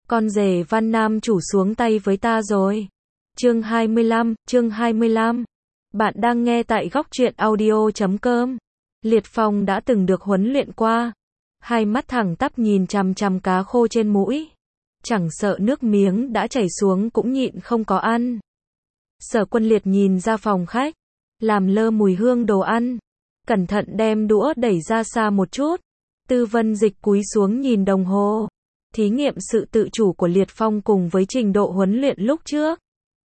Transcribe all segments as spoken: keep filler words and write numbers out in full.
Con rể Văn Nam chủ xuống tay với ta rồi. Chương hai mươi lăm, chương hai mươi lăm. Bạn đang nghe tại góc truyện audio chấm com. Liệt Phong đã từng được huấn luyện qua. Hai mắt thẳng tắp nhìn chằm chằm cá khô trên mũi. Chẳng sợ nước miếng đã chảy xuống cũng nhịn không có ăn. Sở Quân Liệt nhìn ra phòng khách. Làm lơ mùi hương đồ ăn. Cẩn thận đem đũa đẩy ra xa một chút. Tư Vân Dịch cúi xuống nhìn đồng hồ. Thí nghiệm sự tự chủ của Liệt Phong cùng với trình độ huấn luyện lúc trước.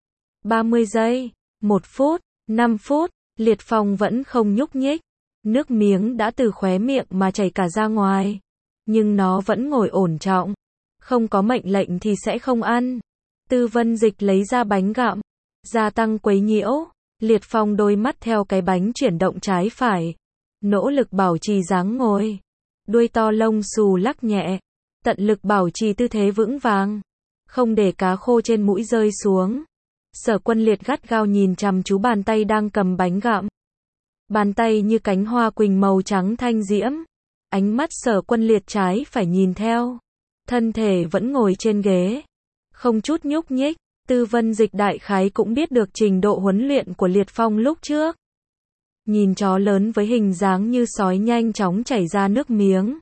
ba mươi giây, một phút, năm phút, Liệt Phong vẫn không nhúc nhích. Nước miếng đã từ khóe miệng mà chảy cả ra ngoài. Nhưng nó vẫn ngồi ổn trọng. Không có mệnh lệnh thì sẽ không ăn. Tư Vân Dịch lấy ra bánh gặm. Gia tăng quấy nhiễu. Liệt Phong đôi mắt theo cái bánh chuyển động trái phải. Nỗ lực bảo trì dáng ngồi. Đuôi to lông xù lắc nhẹ. Tận lực bảo trì tư thế vững vàng. Không để cá khô trên mũi rơi xuống. Sở Quân Liệt gắt gao nhìn chằm chú bàn tay đang cầm bánh gặm. Bàn tay như cánh hoa quỳnh màu trắng thanh diễm. Ánh mắt Sở Quân Liệt trái phải nhìn theo. Thân thể vẫn ngồi trên ghế. Không chút nhúc nhích. Tư Vân Dịch đại khái cũng biết được trình độ huấn luyện của Liệt Phong lúc trước. Nhìn chó lớn với hình dáng như sói nhanh chóng chảy ra nước miếng.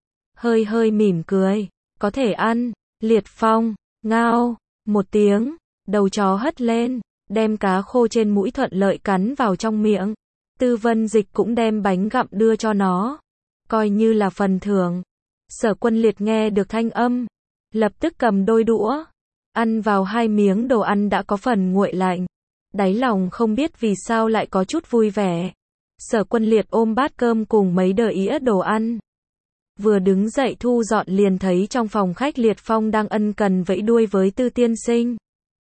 Hơi hơi mỉm cười. Có thể ăn. Liệt Phong. Ngao. Một tiếng. Đầu chó hất lên. Đem cá khô trên mũi thuận lợi cắn vào trong miệng. Tư Vân Dịch cũng đem bánh gặm đưa cho nó. Coi như là phần thưởng. Sở Quân Liệt nghe được thanh âm. Lập tức cầm đôi đũa. Ăn vào hai miếng đồ ăn đã có phần nguội lạnh. Đáy lòng không biết vì sao lại có chút vui vẻ. Sở Quân Liệt ôm bát cơm cùng mấy đĩa ĩa đồ ăn. Vừa đứng dậy thu dọn liền thấy trong phòng khách Liệt Phong đang ân cần vẫy đuôi với Tư Tiên Sinh.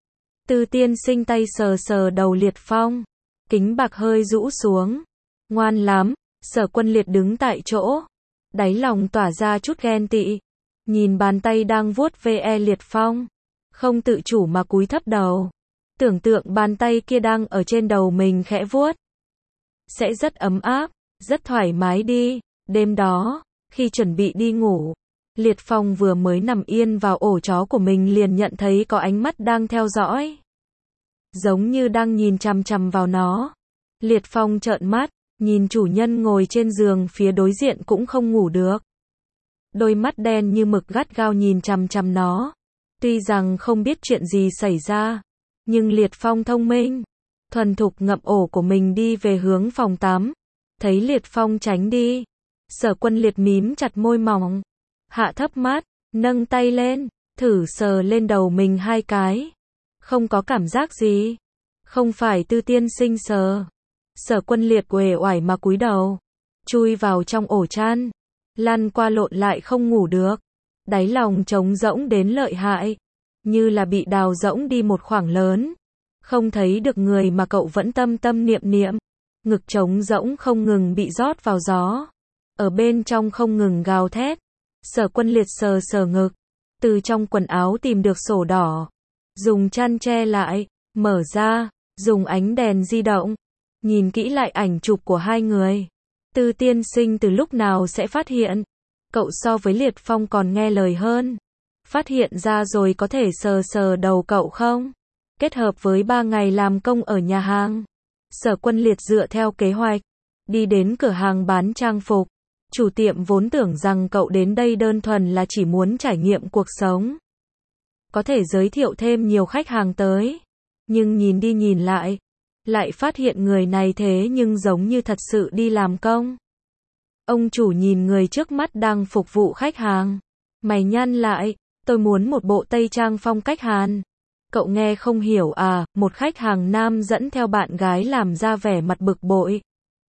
Tư Tiên Sinh tay sờ sờ đầu Liệt Phong. Kính bạc hơi rũ xuống. Ngoan lắm. Sở Quân Liệt đứng tại chỗ. Đáy lòng tỏa ra chút ghen tị. Nhìn bàn tay đang vuốt ve Liệt Phong. Không tự chủ mà cúi thấp đầu. Tưởng tượng bàn tay kia đang ở trên đầu mình khẽ vuốt. Sẽ rất ấm áp, rất thoải mái đi. Đêm đó, khi chuẩn bị đi ngủ, Liệt Phong vừa mới nằm yên vào ổ chó của mình liền nhận thấy có ánh mắt đang theo dõi. Giống như đang nhìn chằm chằm vào nó. Liệt Phong trợn mắt, nhìn chủ nhân ngồi trên giường phía đối diện cũng không ngủ được. Đôi mắt đen như mực gắt gao nhìn chằm chằm nó. Tuy rằng không biết chuyện gì xảy ra, nhưng Liệt Phong thông minh, thuần thục ngậm ổ của mình đi về hướng phòng tắm. Thấy Liệt Phong tránh đi, Sở Quân Liệt mím chặt môi mỏng, hạ thấp mắt, nâng tay lên, thử sờ lên đầu mình hai cái. Không có cảm giác gì. Không phải Tư Tiên Sinh sờ. Sở Quân Liệt uể oải mà cúi đầu, chui vào trong ổ chăn, lăn qua lộn lại không ngủ được. Đáy lòng trống rỗng đến lợi hại, như là bị đào rỗng đi một khoảng lớn. Không thấy được người mà cậu vẫn tâm tâm niệm niệm. Ngực trống rỗng không ngừng bị rót vào gió. Ở bên trong không ngừng gào thét. Sở Quân Liệt sờ sờ ngực. Từ trong quần áo tìm được sổ đỏ. Dùng chăn che lại, mở ra, dùng ánh đèn di động. Nhìn kỹ lại ảnh chụp của hai người. Tư Tiên Sinh từ lúc nào sẽ phát hiện. Cậu so với Liệt Phong còn nghe lời hơn. Phát hiện ra rồi có thể sờ sờ đầu cậu không? Kết hợp với ba ngày làm công ở nhà hàng. Sở Quân Liệt dựa theo kế hoạch. Đi đến cửa hàng bán trang phục. Chủ tiệm vốn tưởng rằng cậu đến đây đơn thuần là chỉ muốn trải nghiệm cuộc sống. Có thể giới thiệu thêm nhiều khách hàng tới. Nhưng nhìn đi nhìn lại. Lại phát hiện người này thế nhưng giống như thật sự đi làm công. Ông chủ nhìn người trước mắt đang phục vụ khách hàng. Mày nhăn lại, tôi muốn một bộ tây trang phong cách Hàn. Cậu nghe không hiểu à, một khách hàng nam dẫn theo bạn gái làm ra vẻ mặt bực bội.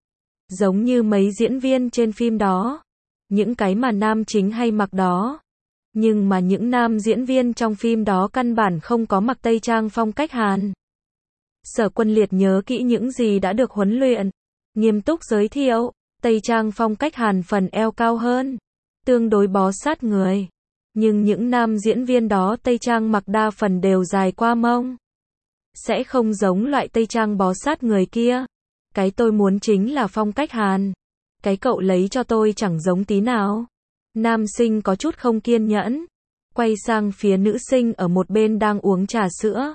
Giống như mấy diễn viên trên phim đó. Những cái mà nam chính hay mặc đó. Nhưng mà những nam diễn viên trong phim đó căn bản không có mặc tây trang phong cách Hàn. Sở Quân Liệt nhớ kỹ những gì đã được huấn luyện. Nghiêm túc giới thiệu. Tây trang phong cách Hàn phần eo cao hơn, tương đối bó sát người. Nhưng những nam diễn viên đó tây trang mặc đa phần đều dài qua mông. Sẽ không giống loại tây trang bó sát người kia. Cái tôi muốn chính là phong cách Hàn. Cái cậu lấy cho tôi chẳng giống tí nào. Nam sinh có chút không kiên nhẫn. quay sang phía nữ sinh ở một bên đang uống trà sữa.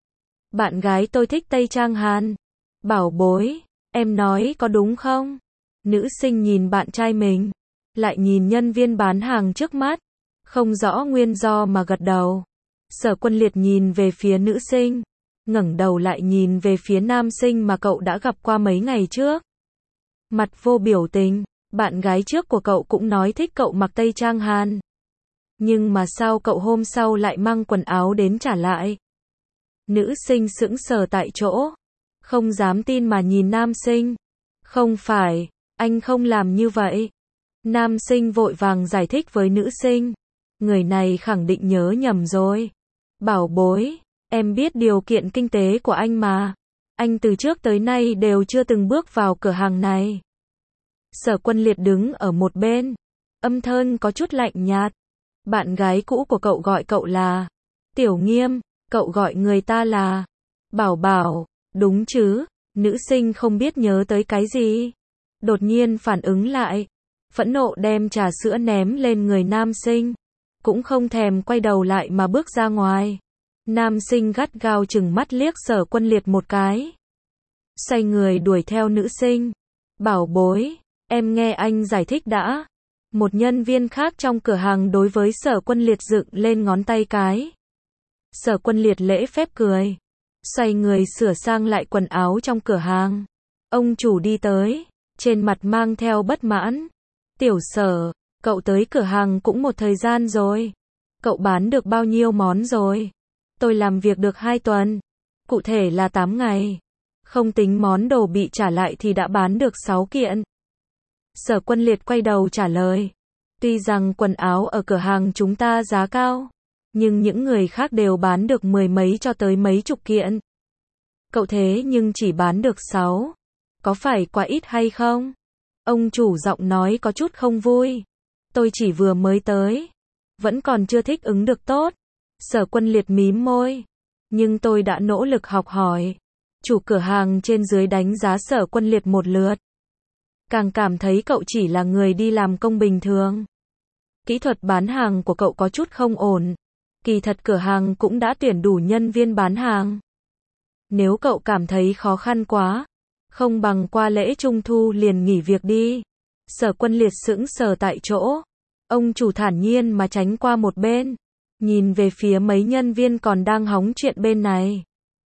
Bạn gái tôi thích Tây Trang Hàn. Bảo bối, em nói có đúng không? Nữ sinh nhìn bạn trai mình, lại nhìn nhân viên bán hàng trước mắt, không rõ nguyên do mà gật đầu. Sở Quân Liệt nhìn về phía nữ sinh, ngẩng đầu lại nhìn về phía nam sinh mà cậu đã gặp qua mấy ngày trước. Mặt vô biểu tình, bạn gái trước của cậu cũng nói thích cậu mặc Tây Trang Hàn. Nhưng mà sao cậu hôm sau lại mang quần áo đến trả lại? Nữ sinh sững sờ tại chỗ, không dám tin mà nhìn nam sinh. Không phải, anh không làm như vậy. Nam sinh vội vàng giải thích với nữ sinh. Người này khẳng định nhớ nhầm rồi. Bảo bối, em biết điều kiện kinh tế của anh mà. Anh từ trước tới nay đều chưa từng bước vào cửa hàng này. Sở Quân Liệt đứng ở một bên, âm thanh có chút lạnh nhạt. Bạn gái cũ của cậu gọi cậu là Tiểu Nghiêm, cậu gọi người ta là Bảo Bảo, đúng chứ? Nữ sinh không biết nhớ tới cái gì, đột nhiên phản ứng lại, phẫn nộ đem trà sữa ném lên người nam sinh, cũng không thèm quay đầu lại mà bước ra ngoài. Nam sinh gắt gao chừng mắt liếc Sở Quân Liệt một cái, xoay người đuổi theo nữ sinh. Bảo bối, em nghe anh giải thích đã. Một nhân viên khác trong cửa hàng đối với Sở Quân Liệt dựng lên ngón tay cái. Sở Quân Liệt lễ phép cười, xoay người sửa sang lại quần áo trong cửa hàng. Ông chủ đi tới, trên mặt mang theo bất mãn. Tiểu Sở, cậu tới cửa hàng cũng một thời gian rồi. Cậu bán được bao nhiêu món rồi? Tôi làm việc được hai tuần, cụ thể là tám ngày. Không tính món đồ bị trả lại thì đã bán được sáu kiện. Sở Quân Liệt quay đầu trả lời. Tuy rằng quần áo ở cửa hàng chúng ta giá cao, nhưng những người khác đều bán được mười mấy cho tới mấy chục kiện. Cậu thế nhưng chỉ bán được sáu. Có phải quá ít hay không? Ông chủ giọng nói có chút không vui. Tôi chỉ vừa mới tới, vẫn còn chưa thích ứng được tốt. Sở Quân Liệt mím môi. Nhưng tôi đã nỗ lực học hỏi. Chủ cửa hàng trên dưới đánh giá Sở Quân Liệt một lượt. Càng cảm thấy cậu chỉ là người đi làm công bình thường. Kỹ thuật bán hàng của cậu có chút không ổn. Kỳ thật cửa hàng cũng đã tuyển đủ nhân viên bán hàng. Nếu cậu cảm thấy khó khăn quá, không bằng qua lễ Trung Thu liền nghỉ việc đi. Sở Quân Liệt sững sờ tại chỗ. Ông chủ thản nhiên mà tránh qua một bên, nhìn về phía mấy nhân viên còn đang hóng chuyện bên này.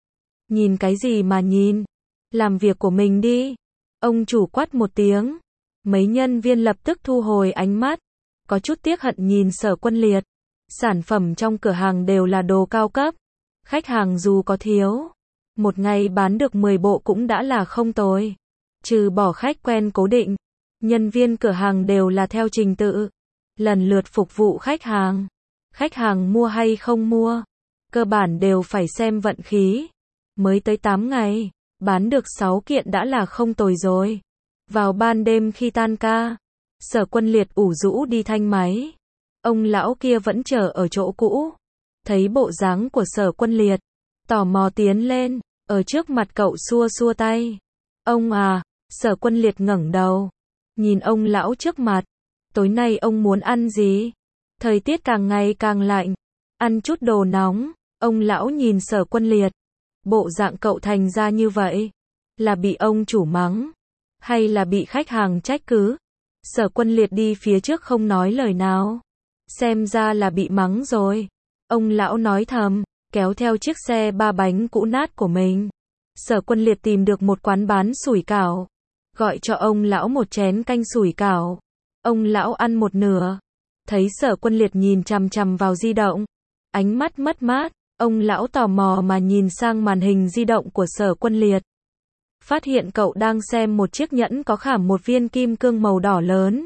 Nhìn cái gì mà nhìn? Làm việc của mình đi. Ông chủ quát một tiếng. Mấy nhân viên lập tức thu hồi ánh mắt, có chút tiếc hận nhìn Sở Quân Liệt. Sản phẩm trong cửa hàng đều là đồ cao cấp. Khách hàng dù có thiếu, một ngày bán được mười bộ cũng đã là không tồi. Trừ bỏ khách quen cố định, nhân viên cửa hàng đều là theo trình tự, lần lượt phục vụ khách hàng. Khách hàng mua hay không mua, cơ bản đều phải xem vận khí. Mới tới tám ngày, bán được sáu kiện đã là không tồi rồi. Vào ban đêm khi tan ca, Sở Quân Liệt ủ rũ đi thanh máy. Ông lão kia vẫn chờ ở chỗ cũ. Thấy bộ dáng của Sở Quân Liệt, tò mò tiến lên, ở trước mặt cậu xua xua tay. Ông à, Sở Quân Liệt ngẩng đầu, nhìn ông lão trước mặt. Tối nay ông muốn ăn gì? Thời tiết càng ngày càng lạnh, ăn chút đồ nóng. Ông lão nhìn Sở Quân Liệt. Bộ dạng cậu thành ra như vậy, là bị ông chủ mắng, hay là bị khách hàng trách cứ? Sở Quân Liệt đi phía trước không nói lời nào. Xem ra là bị mắng rồi. Ông lão nói thầm, kéo theo chiếc xe ba bánh cũ nát của mình. Sở Quân Liệt tìm được một quán bán sủi cảo, gọi cho ông lão một chén canh sủi cảo. Ông lão ăn một nửa, thấy Sở Quân Liệt nhìn chằm chằm vào di động, ánh mắt mất mát. Ông lão tò mò mà nhìn sang màn hình di động của Sở Quân Liệt. Phát hiện cậu đang xem một chiếc nhẫn có khảm một viên kim cương màu đỏ lớn.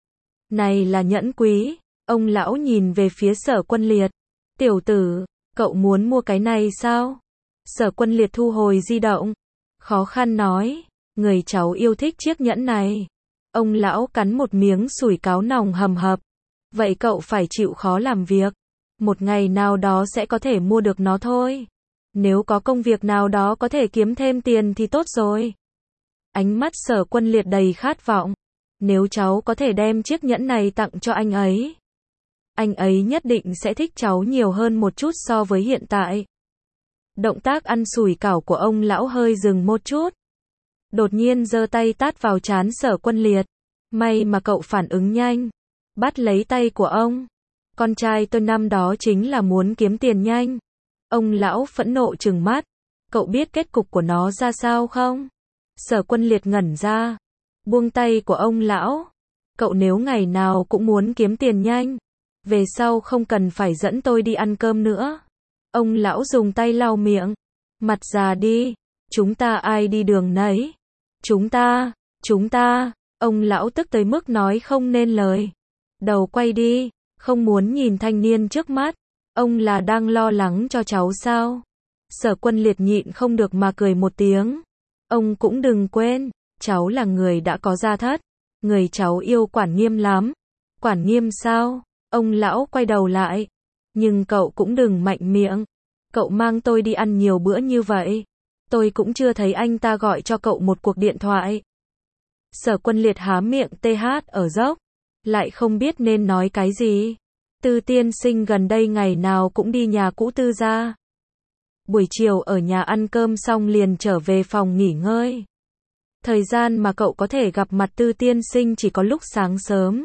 Này là nhẫn quý. Ông lão nhìn về phía Sở Quân Liệt. Tiểu tử, cậu muốn mua cái này sao? Sở Quân Liệt thu hồi di động, khó khăn nói, người cháu yêu thích chiếc nhẫn này. Ông lão cắn một miếng sủi cảo nòng hầm hập. Vậy cậu phải chịu khó làm việc. Một ngày nào đó sẽ có thể mua được nó thôi. Nếu có công việc nào đó có thể kiếm thêm tiền thì tốt rồi. Ánh mắt Sở Quân Liệt đầy khát vọng. Nếu cháu có thể đem chiếc nhẫn này tặng cho anh ấy, anh ấy nhất định sẽ thích cháu nhiều hơn một chút so với hiện tại. Động tác ăn sủi cảo của ông lão hơi dừng một chút. Đột nhiên giơ tay tát vào trán Sở Quân Liệt. May mà cậu phản ứng nhanh. Bắt lấy tay của ông. Con trai tôi năm đó chính là muốn kiếm tiền nhanh. Ông lão phẫn nộ trừng mắt. Cậu biết kết cục của nó ra sao không? Sở Quân Liệt ngẩn ra. Buông tay của ông lão. Cậu nếu ngày nào cũng muốn kiếm tiền nhanh, về sau không cần phải dẫn tôi đi ăn cơm nữa. Ông lão dùng tay lau miệng. Mặt già đi. Chúng ta ai đi đường nấy. Chúng ta, chúng ta. Ông lão tức tới mức nói không nên lời. Đầu quay đi. Không muốn nhìn thanh niên trước mắt. Ông là đang lo lắng cho cháu sao? Sở Quân Liệt nhịn không được mà cười một tiếng. Ông cũng đừng quên, cháu là người đã có gia thất. Người cháu yêu quản nghiêm lắm. Quản nghiêm sao? Ông lão quay đầu lại. Nhưng cậu cũng đừng mạnh miệng. Cậu mang tôi đi ăn nhiều bữa như vậy. Tôi cũng chưa thấy anh ta gọi cho cậu một cuộc điện thoại. Sở Quân Liệt há miệng tê hát ở dốc. Lại không biết nên nói cái gì. Tư tiên sinh gần đây ngày nào cũng đi nhà cũ Tư gia. Buổi chiều ở nhà ăn cơm xong liền trở về phòng nghỉ ngơi. Thời gian mà cậu có thể gặp mặt Tư tiên sinh chỉ có lúc sáng sớm.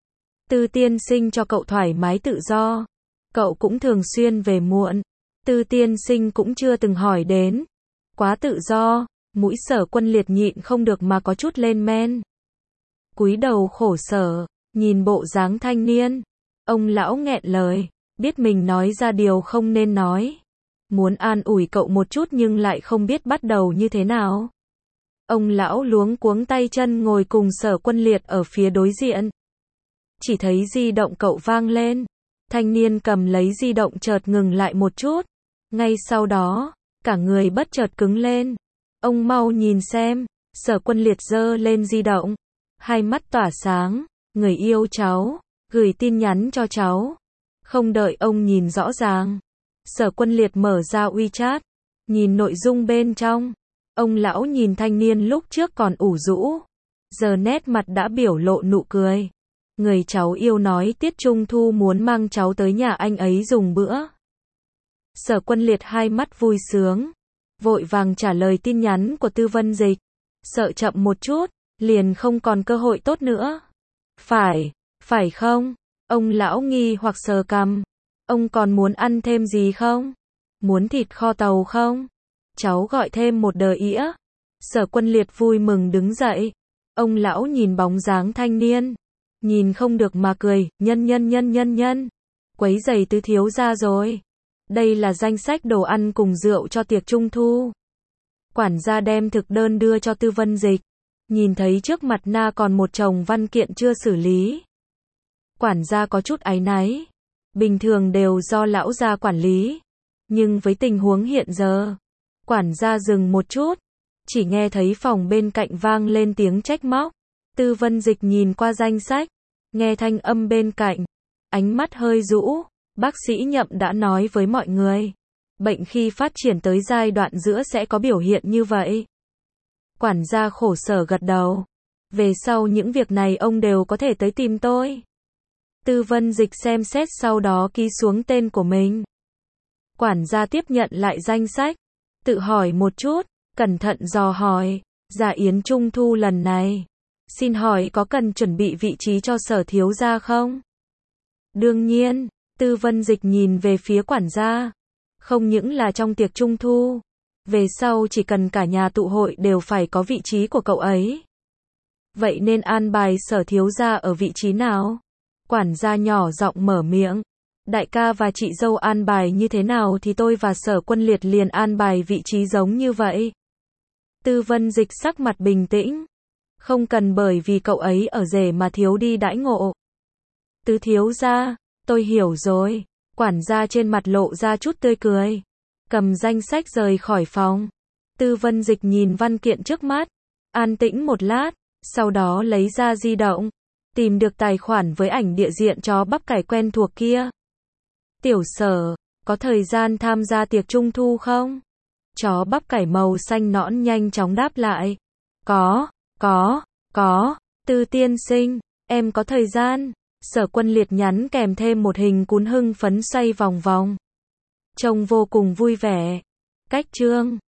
Tư tiên sinh cho cậu thoải mái tự do. Cậu cũng thường xuyên về muộn. Tư tiên sinh cũng chưa từng hỏi đến. Quá tự do, mũi Sở Quân Liệt nhịn không được mà có chút lên men. Cúi đầu khổ sở, nhìn bộ dáng thanh niên. Ông lão nghẹn lời, biết mình nói ra điều không nên nói. Muốn an ủi cậu một chút nhưng lại không biết bắt đầu như thế nào. Ông lão luống cuống tay chân ngồi cùng Sở Quân Liệt ở phía đối diện. Chỉ thấy di động cậu vang lên. Thanh niên cầm lấy di động chợt ngừng lại một chút. Ngay sau đó, cả người bất chợt cứng lên. Ông mau nhìn xem. Sở Quân Liệt giơ lên di động. Hai mắt tỏa sáng. Người yêu cháu. Gửi tin nhắn cho cháu. Không đợi ông nhìn rõ ràng. Sở Quân Liệt mở ra WeChat. Nhìn nội dung bên trong. Ông lão nhìn thanh niên lúc trước còn ủ rũ. Giờ nét mặt đã biểu lộ nụ cười. Người cháu yêu nói tiết trung thu muốn mang cháu tới nhà anh ấy dùng bữa. Sở Quân Liệt hai mắt vui sướng. Vội vàng trả lời tin nhắn của Tư Vân Dịch. Sợ chậm một chút, liền không còn cơ hội tốt nữa. Phải, phải không? Ông lão nghi hoặc sờ cằm. Ông còn muốn ăn thêm gì không? Muốn thịt kho tàu không? Cháu gọi thêm một đờ ĩa. Sở Quân Liệt vui mừng đứng dậy. Ông lão nhìn bóng dáng thanh niên. Nhìn không được mà cười, nhân nhân nhân nhân nhân. Quấy giày Tứ thiếu gia rồi. Đây là danh sách đồ ăn cùng rượu cho tiệc trung thu. Quản gia đem thực đơn đưa cho Tư Vân Dịch. Nhìn thấy trước mặt na còn một chồng văn kiện chưa xử lý. Quản gia có chút áy náy. Bình thường đều do lão gia quản lý. Nhưng với tình huống hiện giờ, quản gia dừng một chút. Chỉ nghe thấy phòng bên cạnh vang lên tiếng trách móc. Tư Vân Dịch nhìn qua danh sách. Nghe thanh âm bên cạnh. Ánh mắt hơi rũ. Bác sĩ Nhậm đã nói với mọi người. Bệnh khi phát triển tới giai đoạn giữa sẽ có biểu hiện như vậy. Quản gia khổ sở gật đầu. Về sau những việc này ông đều có thể tới tìm tôi. Tư Vân Dịch xem xét sau đó ký xuống tên của mình. Quản gia tiếp nhận lại danh sách. Tự hỏi một chút. Cẩn thận dò hỏi. Dạ yến trung thu lần này. Xin hỏi có cần chuẩn bị vị trí cho Sở thiếu gia không? Đương nhiên. Tư Vân Dịch nhìn về phía quản gia. Không những là trong tiệc trung thu. Về sau chỉ cần cả nhà tụ hội đều phải có vị trí của cậu ấy. Vậy nên an bài Sở thiếu gia ở vị trí nào? Quản gia nhỏ giọng mở miệng. Đại ca và chị dâu an bài như thế nào thì tôi và Sở Quân Liệt liền an bài vị trí giống như vậy. Tư Vân Dịch sắc mặt bình tĩnh. Không cần bởi vì cậu ấy ở rể mà thiếu đi đãi ngộ. Tứ thiếu gia, tôi hiểu rồi. Quản gia trên mặt lộ ra chút tươi cười. Cầm danh sách rời khỏi phòng. Tư Vân Dịch nhìn văn kiện trước mắt. An tĩnh một lát. Sau đó lấy ra di động. Tìm được tài khoản với ảnh địa diện chó bắp cải quen thuộc kia. Tiểu Sở, có thời gian tham gia tiệc trung thu không? Chó bắp cải màu xanh nõn nhanh chóng đáp lại. Có, có, có. Tư tiên sinh, em có thời gian. Sở Quân Liệt nhắn kèm thêm một hình cún hưng phấn xoay vòng vòng. Trông vô cùng vui vẻ. Cách chương